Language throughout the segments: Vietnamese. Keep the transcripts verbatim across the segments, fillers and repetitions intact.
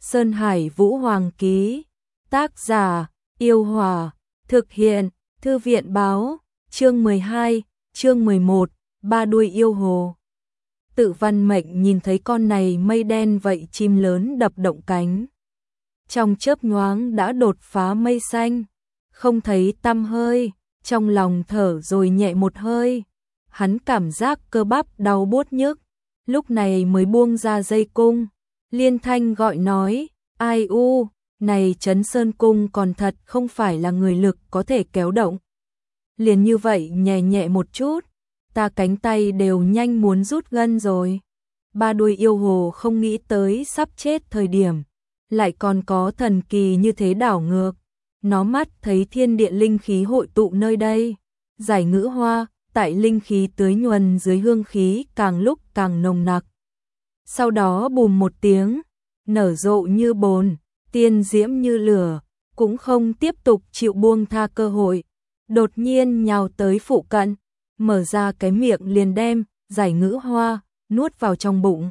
Sơn Hải Vũ Hoàng ký. Tác giả: Yêu Hòa. Thực hiện: Thư viện báo. Chương mười hai, chương mười một, ba đuôi yêu hồ. Tự Văn Mệnh nhìn thấy con này mây đen vậy chim lớn đập động cánh. Trong chớp nhoáng đã đột phá mây xanh, không thấy tăm hơi, trong lòng thở rồi nhẹ một hơi. Hắn cảm giác cơ bắp đau buốt nhức, lúc này mới buông ra dây cung. Liên thanh gọi nói, ai u, này Trấn Sơn Cung còn thật không phải là người lực có thể kéo động. Liền như vậy nhẹ nhẹ một chút, ta cánh tay đều nhanh muốn rút gân rồi. Ba đuôi yêu hồ không nghĩ tới sắp chết thời điểm, lại còn có thần kỳ như thế đảo ngược. Nó mắt thấy thiên địa linh khí hội tụ nơi đây, giải ngữ hoa, tại linh khí tưới nhuần dưới hương khí càng lúc càng nồng nặc. Sau đó bùm một tiếng, nở rộ như bồn, tiên diễm như lửa, cũng không tiếp tục chịu buông tha cơ hội. Đột nhiên nhào tới phụ cận, mở ra cái miệng liền đem giải ngữ hoa nuốt vào trong bụng.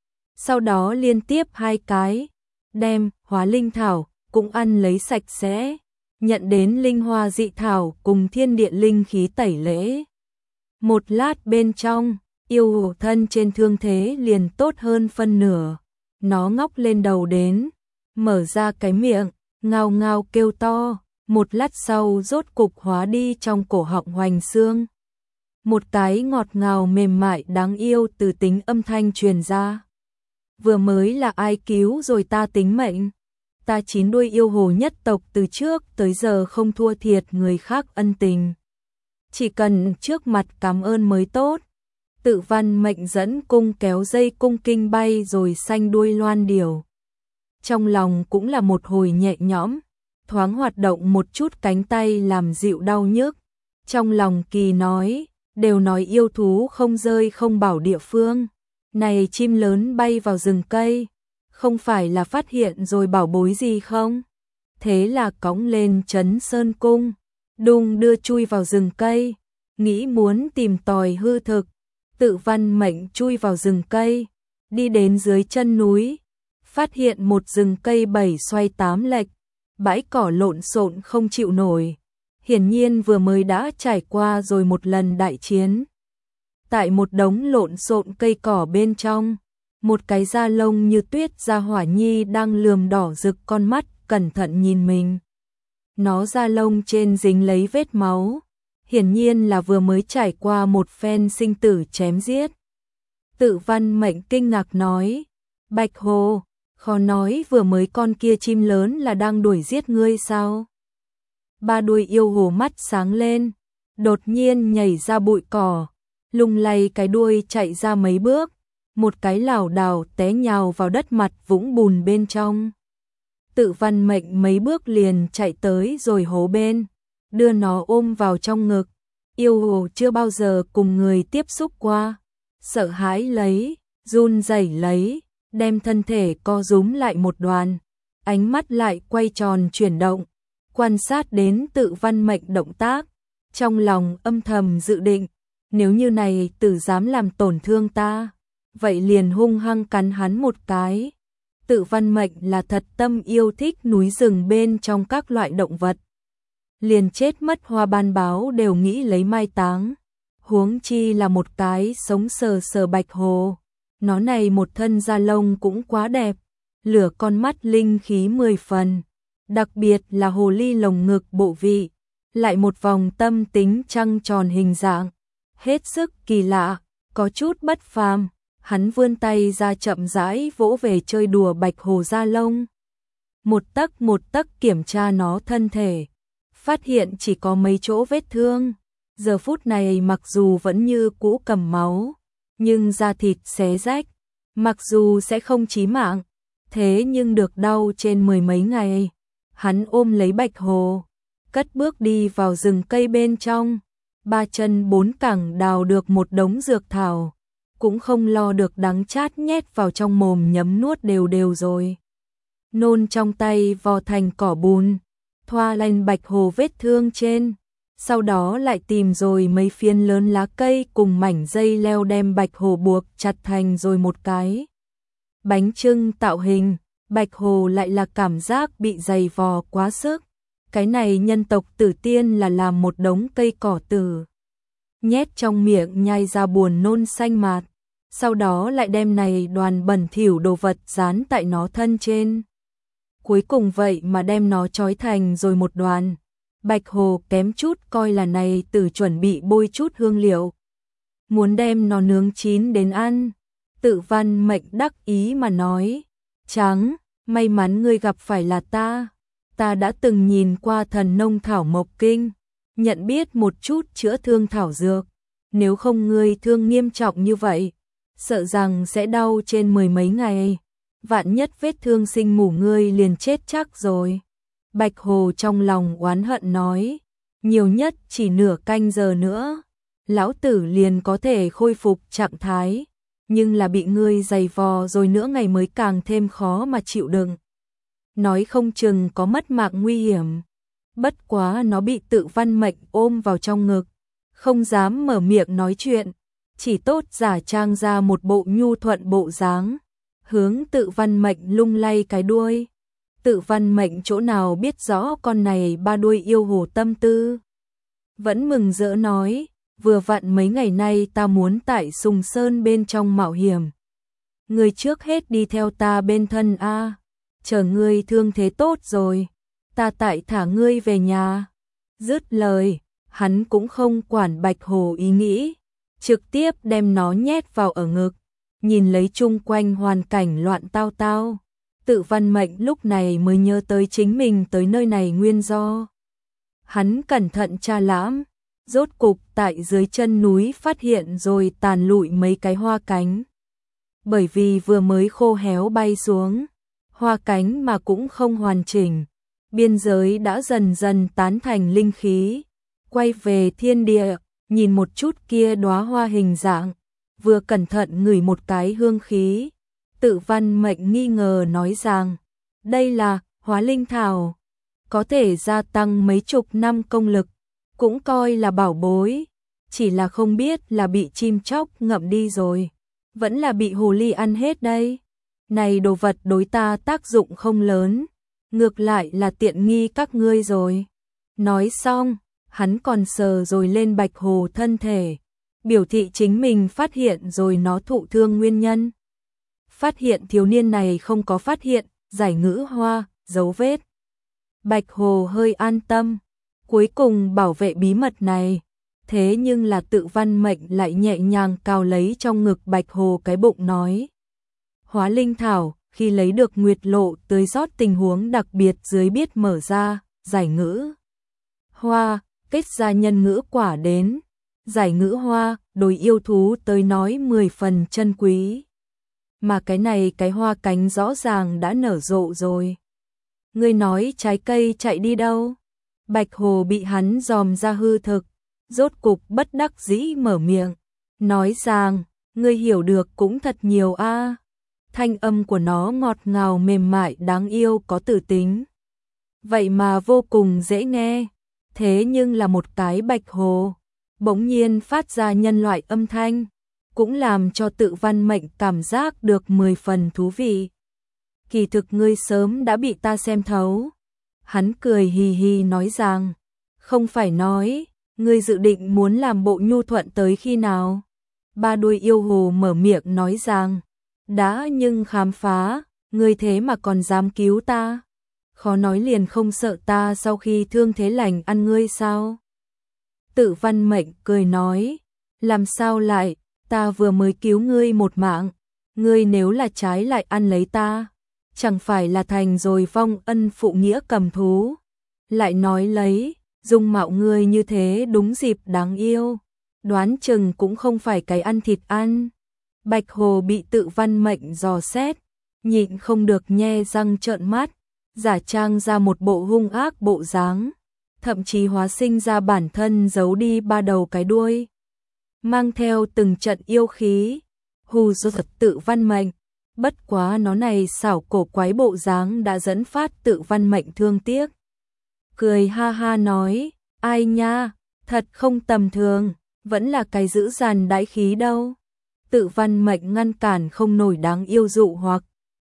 Sau đó liên tiếp hai cái, đem hóa linh thảo cũng ăn lấy sạch sẽ, nhận đến linh hoa dị thảo cùng thiên địa linh khí tẩy lễ. Một lát bên trong, yêu hồ thân trên thương thế liền tốt hơn phân nửa. Nó ngóc lên đầu đến, mở ra cái miệng, ngao ngao kêu to, một lát sau rốt cục hóa đi trong cổ họng hoành xương. Một cái ngọt ngào mềm mại đáng yêu từ tính âm thanh truyền ra. Vừa mới là ai cứu rồi ta tính mệnh? Ta chín đuôi yêu hồ nhất tộc từ trước tới giờ không thua thiệt người khác ân tình. Chỉ cần trước mặt cảm ơn mới tốt. Tự Văn Mệnh dẫn cung kéo dây cung kinh bay rồi xanh đuôi loan điểu. Trong lòng cũng là một hồi nhẹ nhõm, thoáng hoạt động một chút cánh tay làm dịu đau nhức. Trong lòng kỳ nói, đều nói yêu thú không rơi không bảo địa phương. Này chim lớn bay vào rừng cây, không phải là phát hiện rồi bảo bối gì không? Thế là cõng lên Trấn Sơn Cung, đung đưa chui vào rừng cây, nghĩ muốn tìm tòi hư thực. Tự Văn Mệnh chui vào rừng cây, đi đến dưới chân núi, phát hiện một rừng cây bảy xoay tám lệch, bãi cỏ lộn xộn không chịu nổi. Hiển nhiên vừa mới đã trải qua rồi một lần đại chiến. Tại một đống lộn xộn cây cỏ bên trong, một cái da lông như tuyết da hỏa nhi đang lườm đỏ rực con mắt, cẩn thận nhìn mình. Nó da lông trên dính lấy vết máu, hiển nhiên là vừa mới trải qua một phen sinh tử chém giết. Tự Văn Mệnh kinh ngạc nói, Bạch Hồ, khó nói vừa mới con kia chim lớn là đang đuổi giết ngươi sao? Ba đuôi yêu hồ mắt sáng lên, đột nhiên nhảy ra bụi cỏ, lung lay cái đuôi chạy ra mấy bước, một cái lảo đảo té nhào vào đất mặt vũng bùn bên trong. Tự Văn Mệnh mấy bước liền chạy tới rồi hố bên, đưa nó ôm vào trong ngực. Yêu hồ chưa bao giờ cùng người tiếp xúc qua, sợ hãi lấy, run rẩy lấy, đem thân thể co rúm lại một đoàn, ánh mắt lại quay tròn chuyển động, quan sát đến Tự Văn Mệnh động tác, trong lòng âm thầm dự định, nếu như này Tử dám làm tổn thương ta, vậy liền hung hăng cắn hắn một cái. Tự Văn Mệnh là thật tâm yêu thích núi rừng bên trong các loại động vật, liền chết mất hoa ban báo đều nghĩ lấy mai táng, huống chi là một cái sống sờ sờ bạch hồ. Nó này một thân da lông cũng quá đẹp, lửa con mắt linh khí mười phần, đặc biệt là hồ ly lồng ngực bộ vị, lại một vòng tâm tính trăng tròn hình dạng, hết sức kỳ lạ, có chút bất phàm. Hắn vươn tay ra chậm rãi vỗ về chơi đùa bạch hồ da lông, một tấc một tấc kiểm tra nó thân thể, phát hiện chỉ có mấy chỗ vết thương. Giờ phút này mặc dù vẫn như cũ cầm máu, nhưng da thịt xé rách, mặc dù sẽ không chí mạng, thế nhưng được đau trên mười mấy ngày. Hắn ôm lấy bạch hồ, cất bước đi vào rừng cây bên trong, ba chân bốn cẳng đào được một đống dược thảo, cũng không lo được đắng chát nhét vào trong mồm nhấm nuốt đều đều rồi. Nôn trong tay vò thành cỏ bùn, thoa lên bạch hồ vết thương trên, sau đó lại tìm rồi mấy phiến lớn lá cây cùng mảnh dây leo đem bạch hồ buộc chặt thành rồi một cái bánh chưng tạo hình, Bạch Hồ lại là cảm giác bị dày vò quá sức. Cái này nhân tộc Tử Tiên là làm một đống cây cỏ tử, nhét trong miệng nhai ra buồn nôn xanh mạt, sau đó lại đem này đoàn bẩn thỉu đồ vật dán tại nó thân trên. Cuối cùng vậy mà đem nó trói thành rồi một đoàn. Bạch Hồ kém chút coi là này tử chuẩn bị bôi chút hương liệu, muốn đem nó nướng chín đến ăn. Tự Văn Mệnh đắc ý mà nói, trắng, may mắn ngươi gặp phải là ta. Ta đã từng nhìn qua thần nông thảo mộc kinh, nhận biết một chút chữa thương thảo dược. Nếu không ngươi thương nghiêm trọng như vậy, sợ rằng sẽ đau trên mười mấy ngày. Vạn nhất vết thương sinh mủ ngươi liền chết chắc rồi. Bạch Hồ trong lòng oán hận nói, nhiều nhất chỉ nửa canh giờ nữa, lão tử liền có thể khôi phục trạng thái, nhưng là bị ngươi giày vò rồi nữa ngày mới càng thêm khó mà chịu đựng. Nói không chừng có mất mạng nguy hiểm. Bất quá nó bị Tự Văn Mệnh ôm vào trong ngực, không dám mở miệng nói chuyện, chỉ tốt giả trang ra một bộ nhu thuận bộ dáng, hướng Tự Văn Mệnh lung lay cái đuôi. Tự Văn Mệnh chỗ nào biết rõ con này ba đuôi yêu hồ tâm tư, vẫn mừng rỡ nói, vừa vặn mấy ngày nay ta muốn tại Sùng Sơn bên trong mạo hiểm, ngươi trước hết đi theo ta bên thân a, chờ ngươi thương thế tốt rồi, ta tại thả ngươi về nhà. Dứt lời, hắn cũng không quản Bạch Hồ ý nghĩ, trực tiếp đem nó nhét vào ở ngực, nhìn lấy chung quanh hoàn cảnh loạn tao tao. Tự Văn Mệnh lúc này mới nhớ tới chính mình tới nơi này nguyên do. Hắn cẩn thận tra lãm, rốt cục tại dưới chân núi phát hiện rồi tàn lụi mấy cái hoa cánh. Bởi vì vừa mới khô héo bay xuống, hoa cánh mà cũng không hoàn chỉnh, biên giới đã dần dần tán thành linh khí. Quay về thiên địa, nhìn một chút kia đóa hoa hình dạng, vừa cẩn thận ngửi một cái hương khí. Tự Văn Mệnh nghi ngờ nói rằng, đây là hóa linh thảo, có thể gia tăng mấy chục năm công lực, cũng coi là bảo bối, chỉ là không biết là bị chim chóc ngậm đi rồi, vẫn là bị hồ ly ăn hết đây. Này đồ vật đối ta tác dụng không lớn, ngược lại là tiện nghi các ngươi rồi. Nói xong, hắn còn sờ rồi lên Bạch Hồ thân thể, biểu thị chính mình phát hiện rồi nó thụ thương nguyên nhân. Phát hiện thiếu niên này không có phát hiện giải ngữ hoa, dấu vết. Bạch Hồ hơi an tâm, cuối cùng bảo vệ bí mật này. Thế nhưng là Tự Văn Mệnh lại nhẹ nhàng cào lấy trong ngực Bạch Hồ cái bụng nói. Hóa linh thảo, khi lấy được nguyệt lộ tưới rót tình huống đặc biệt dưới biết mở ra, giải ngữ hoa, kết ra nhân ngữ quả đến. Giải ngữ hoa, đối yêu thú tới nói mười phần chân quý. Mà cái này cái hoa cánh rõ ràng đã nở rộ rồi. Ngươi nói trái cây chạy đi đâu? Bạch Hồ bị hắn dòm ra hư thực, rốt cục bất đắc dĩ mở miệng, nói rằng, ngươi hiểu được cũng thật nhiều a. Thanh âm của nó ngọt ngào mềm mại đáng yêu có tử tính. Vậy mà vô cùng dễ nghe, thế nhưng là một cái Bạch Hồ, bỗng nhiên phát ra nhân loại âm thanh, cũng làm cho Tự Văn Mệnh cảm giác được mười phần thú vị. Kỳ thực ngươi sớm đã bị ta xem thấu. Hắn cười hì hì nói rằng, không phải nói, ngươi dự định muốn làm bộ nhu thuận tới khi nào? Ba đuôi yêu hồ mở miệng nói rằng, đã nhưng khám phá, ngươi thế mà còn dám cứu ta? Khó nói liền không sợ ta sau khi thương thế lành ăn ngươi sao? Tự Văn Mệnh cười nói, làm sao lại, ta vừa mới cứu ngươi một mạng, ngươi nếu là trái lại ăn lấy ta, chẳng phải là thành rồi vong ân phụ nghĩa cầm thú. Lại nói lấy, dung mạo ngươi như thế đúng dịp đáng yêu, đoán chừng cũng không phải cái ăn thịt ăn. Bạch Hồ bị Tự Văn Mệnh dò xét, nhịn không được nhe răng trợn mắt, giả trang ra một bộ hung ác bộ dáng, thậm chí hóa sinh ra bản thân giấu đi ba đầu cái đuôi, mang theo từng trận yêu khí, hù dọa Tự Văn Mệnh. Bất quá nó này xảo cổ quái bộ dáng đã dẫn phát Tự Văn Mệnh thương tiếc. Cười ha ha nói, ai nha, thật không tầm thường, vẫn là cái dữ dằn đãi khí đâu. Tự Văn Mệnh ngăn cản không nổi đáng yêu dụ hoặc,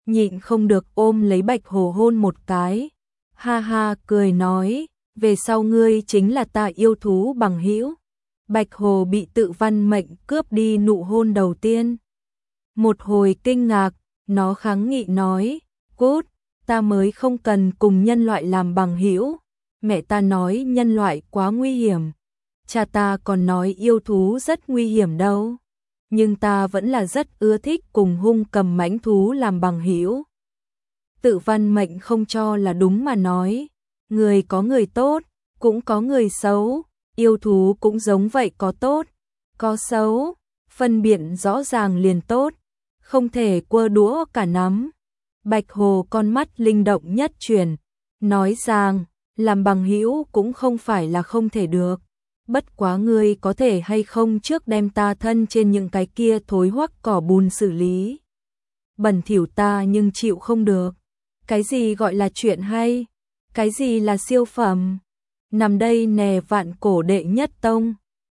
nhịn không được ôm lấy Bạch Hồ hôn một cái. Ha ha cười nói, về sau ngươi chính là ta yêu thú bằng hữu. Bạch Hồ bị Tự Văn Mệnh cướp đi nụ hôn đầu tiên. Một hồi kinh ngạc, nó kháng nghị nói, cút, ta mới không cần cùng nhân loại làm bằng hữu. Mẹ ta nói nhân loại quá nguy hiểm. Cha ta còn nói yêu thú rất nguy hiểm đâu. Nhưng ta vẫn là rất ưa thích cùng hung cầm mãnh thú làm bằng hữu. Tự Văn Mệnh không cho là đúng mà nói, người có người tốt, cũng có người xấu, yêu thú cũng giống vậy, có tốt, có xấu, phân biệt rõ ràng liền tốt, không thể quơ đũa cả nắm. Bạch Hồ con mắt linh động nhất chuyển, nói rằng, làm bằng hữu cũng không phải là không thể được. Bất quá ngươi có thể hay không trước đem ta thân trên những cái kia thối hoắc cỏ bùn xử lý. Bẩn thỉu ta nhưng chịu không được. Cái gì gọi là chuyện hay? Cái gì là siêu phẩm? Nằm đây nè vạn cổ đệ nhất tông.